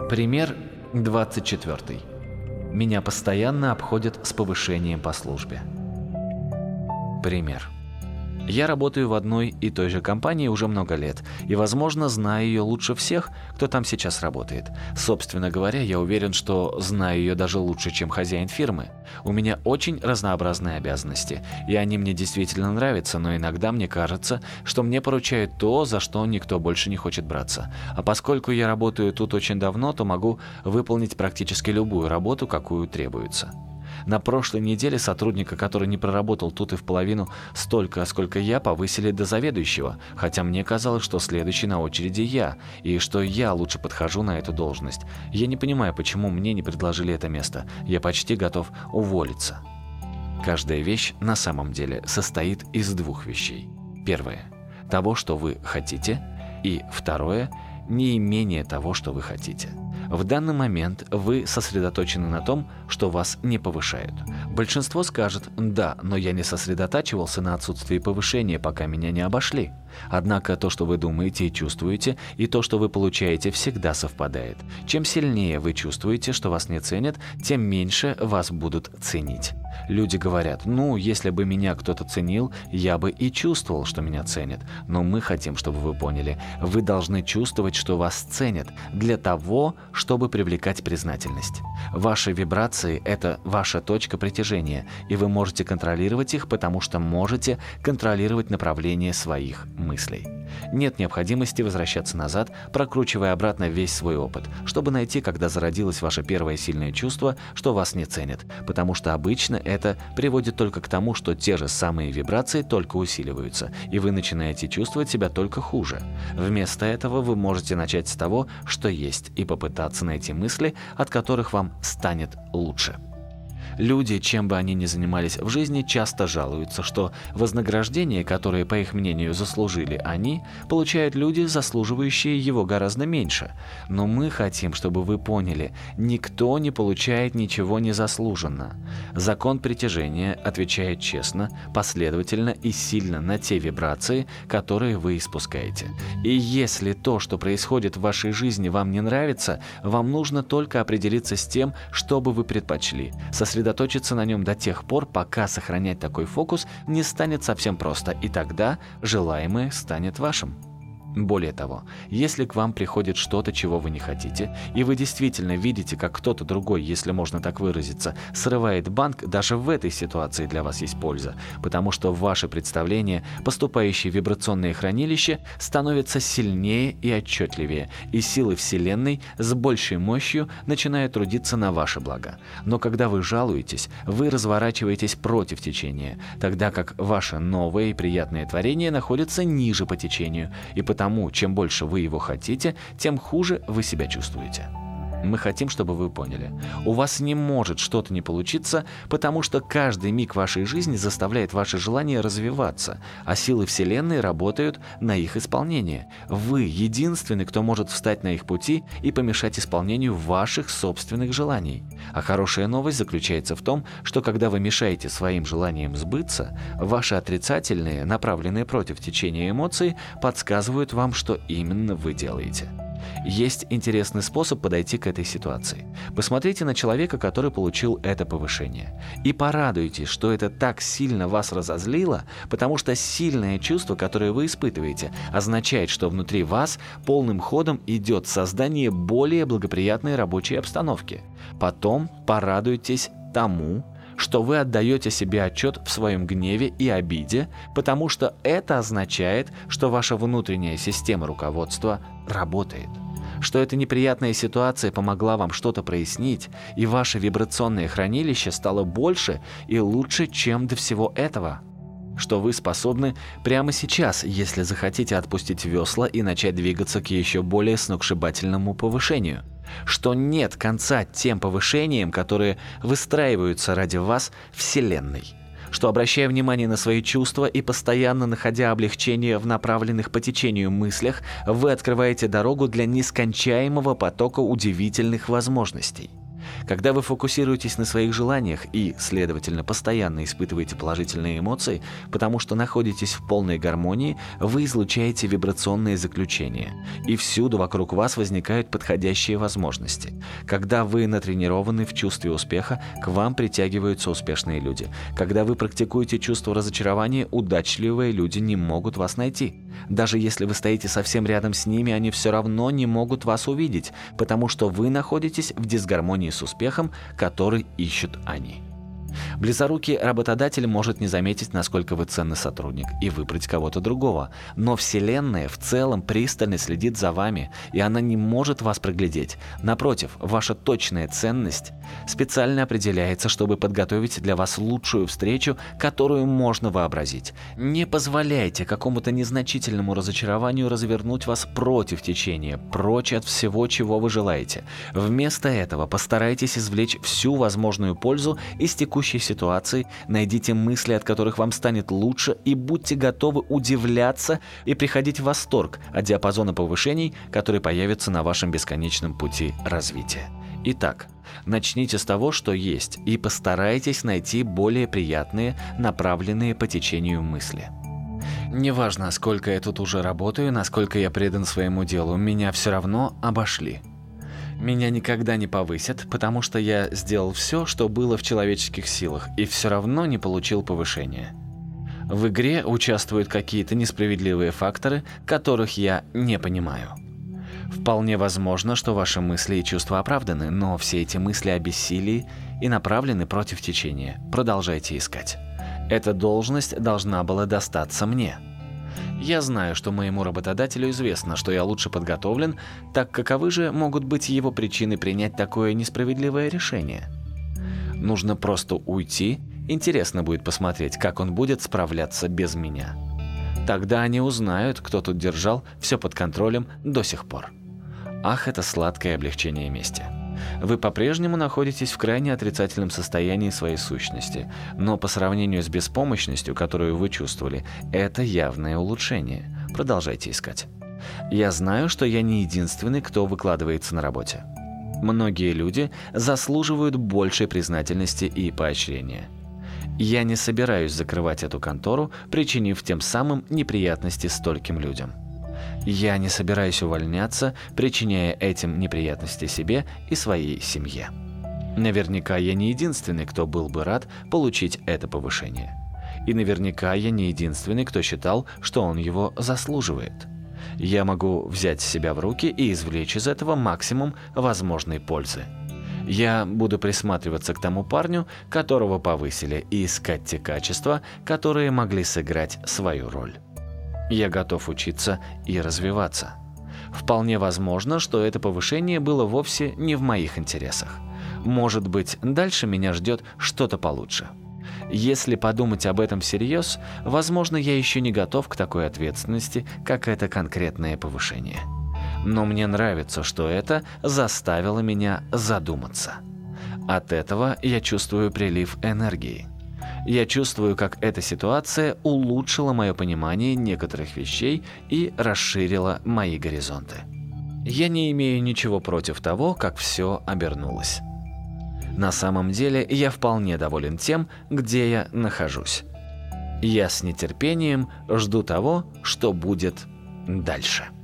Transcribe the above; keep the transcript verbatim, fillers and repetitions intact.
Пример двадцать четвёртый. Меня постоянно обходят с повышением по службе. Пример. Я работаю в одной и той же компании уже много лет и, возможно, знаю ее лучше всех, кто там сейчас работает. Собственно говоря, я уверен, что знаю ее даже лучше, чем хозяин фирмы. У меня очень разнообразные обязанности, и они мне действительно нравятся, но иногда мне кажется, что мне поручают то, за что никто больше не хочет браться. А поскольку я работаю тут очень давно, то могу выполнить практически любую работу, какую требуется. На прошлой неделе сотрудника, который не проработал тут и в половину столько, сколько я, повысили до заведующего, хотя мне казалось, что следующий на очереди я, и что я лучше подхожу на эту должность. Я не понимаю, почему мне не предложили это место. Я почти готов уволиться. Каждая вещь на самом деле состоит из двух вещей. Первое – того, что вы хотите, и второе – неимение того, что вы хотите. В данный момент вы сосредоточены на том, что вас не повышают. Большинство скажет: «Да, но я не сосредотачивался на отсутствии повышения, пока меня не обошли». Однако то, что вы думаете и чувствуете, и то, что вы получаете, всегда совпадает. Чем сильнее вы чувствуете, что вас не ценят, тем меньше вас будут ценить. Люди говорят: «Ну, если бы меня кто-то ценил, я бы и чувствовал, что меня ценят». Но мы хотим, чтобы вы поняли, вы должны чувствовать, что вас ценят, для того, чтобы привлекать признательность. Ваши вибрации – это ваша точка притяжения, и вы можете контролировать их, потому что можете контролировать направление своих мыслей. Нет необходимости возвращаться назад, прокручивая обратно весь свой опыт, чтобы найти, когда зародилось ваше первое сильное чувство, что вас не ценят, потому что обычно это приводит только к тому, что те же самые вибрации только усиливаются, и вы начинаете чувствовать себя только хуже. Вместо этого вы можете начать с того, что есть, и попытаться найти мысли, от которых вам станет лучше. Люди, чем бы они ни занимались в жизни, часто жалуются, что вознаграждение, которое, по их мнению, заслужили они, получают люди, заслуживающие его гораздо меньше. Но мы хотим, чтобы вы поняли, никто не получает ничего незаслуженно. Закон притяжения отвечает честно, последовательно и сильно на те вибрации, которые вы испускаете. И если то, что происходит в вашей жизни, вам не нравится, вам нужно только определиться с тем, что бы вы предпочли. Сосредоточиться на нем до тех пор, пока сохранять такой фокус не станет совсем просто, и тогда желаемое станет вашим. Более того, если к вам приходит что-то, чего вы не хотите, и вы действительно видите, как кто-то другой, если можно так выразиться, срывает банк, даже в этой ситуации для вас есть польза, потому что в ваше представление поступающие вибрационные хранилища становятся сильнее и отчетливее, и силы Вселенной с большей мощью начинают трудиться на ваше благо. Но когда вы жалуетесь, вы разворачиваетесь против течения, тогда как ваше новое и приятное творение находится ниже по течению, и потому Потому, чем больше вы его хотите, тем хуже вы себя чувствуете. Мы хотим, чтобы вы поняли. У вас не может что-то не получиться, потому что каждый миг вашей жизни заставляет ваше желание развиваться, а силы Вселенной работают на их исполнение. Вы единственный, кто может встать на их пути и помешать исполнению ваших собственных желаний. А хорошая новость заключается в том, что когда вы мешаете своим желаниям сбыться, ваши отрицательные, направленные против течения эмоции, подсказывают вам, что именно вы делаете. Есть интересный способ подойти к этой ситуации. Посмотрите на человека, который получил это повышение, и порадуйтесь, что это так сильно вас разозлило, потому что сильное чувство, которое вы испытываете, означает, что внутри вас полным ходом идет создание более благоприятной рабочей обстановки. Потом порадуйтесь тому, что вы отдаете себе отчет в своем гневе и обиде, потому что это означает, что ваша внутренняя система руководства работает, что эта неприятная ситуация помогла вам что-то прояснить, и ваше вибрационное хранилище стало больше и лучше, чем до всего этого, что вы способны прямо сейчас, если захотите, отпустить весла и начать двигаться к еще более сногсшибательному повышению, что нет конца тем повышениям, которые выстраиваются ради вас Вселенной, что, обращая внимание на свои чувства и постоянно находя облегчение в направленных по течению мыслях, вы открываете дорогу для нескончаемого потока удивительных возможностей. Когда вы фокусируетесь на своих желаниях и, следовательно, постоянно испытываете положительные эмоции, потому что находитесь в полной гармонии, вы излучаете вибрационные заключения, и всюду вокруг вас возникают подходящие возможности. Когда вы натренированы в чувстве успеха, к вам притягиваются успешные люди. Когда вы практикуете чувство разочарования, удачливые люди не могут вас найти. Даже если вы стоите совсем рядом с ними, они все равно не могут вас увидеть, потому что вы находитесь в дисгармонии с успехом, который ищут они. Близорукий работодатель может не заметить, насколько вы ценный сотрудник, и выбрать кого-то другого. Но Вселенная в целом пристально следит за вами, и она не может вас проглядеть. Напротив, ваша точная ценность специально определяется, чтобы подготовить для вас лучшую встречу, которую можно вообразить. Не позволяйте какому-то незначительному разочарованию развернуть вас против течения, прочь от всего, чего вы желаете. Вместо этого постарайтесь извлечь всю возможную пользу из текущей ситуации, найдите мысли, от которых вам станет лучше, и будьте готовы удивляться и приходить в восторг от диапазона повышений, которые появятся на вашем бесконечном пути развития. Итак, начните с того, что есть, и постарайтесь найти более приятные, направленные по течению мысли. Неважно, сколько я тут уже работаю, насколько я предан своему делу, меня все равно обошли. Меня никогда не повысят, потому что я сделал все, что было в человеческих силах, и все равно не получил повышения. В игре участвуют какие-то несправедливые факторы, которых я не понимаю. Вполне возможно, что ваши мысли и чувства оправданы, но все эти мысли о бессилии и направлены против течения. Продолжайте искать. Эта должность должна была достаться мне. Я знаю, что моему работодателю известно, что я лучше подготовлен, так каковы же могут быть его причины принять такое несправедливое решение? Нужно просто уйти, интересно будет посмотреть, как он будет справляться без меня. Тогда они узнают, кто тут держал все под контролем до сих пор. Ах, это сладкое облегчение мести. Вы по-прежнему находитесь в крайне отрицательном состоянии своей сущности, но по сравнению с беспомощностью, которую вы чувствовали, это явное улучшение. Продолжайте искать. Я знаю, что я не единственный, кто выкладывается на работе. Многие люди заслуживают большей признательности и поощрения. Я не собираюсь закрывать эту контору, причинив тем самым неприятности стольким людям. Я не собираюсь увольняться, причиняя этим неприятности себе и своей семье. Наверняка я не единственный, кто был бы рад получить это повышение. И наверняка я не единственный, кто считал, что он его заслуживает. Я могу взять себя в руки и извлечь из этого максимум возможной пользы. Я буду присматриваться к тому парню, которого повысили, и искать те качества, которые могли сыграть свою роль. Я готов учиться и развиваться. Вполне возможно, что это повышение было вовсе не в моих интересах. Может быть, дальше меня ждет что-то получше. Если подумать об этом всерьез, возможно, я еще не готов к такой ответственности, как это конкретное повышение. Но мне нравится, что это заставило меня задуматься. От этого я чувствую прилив энергии. Я чувствую, как эта ситуация улучшила мое понимание некоторых вещей и расширила мои горизонты. Я не имею ничего против того, как все обернулось. На самом деле, я вполне доволен тем, где я нахожусь. Я с нетерпением жду того, что будет дальше.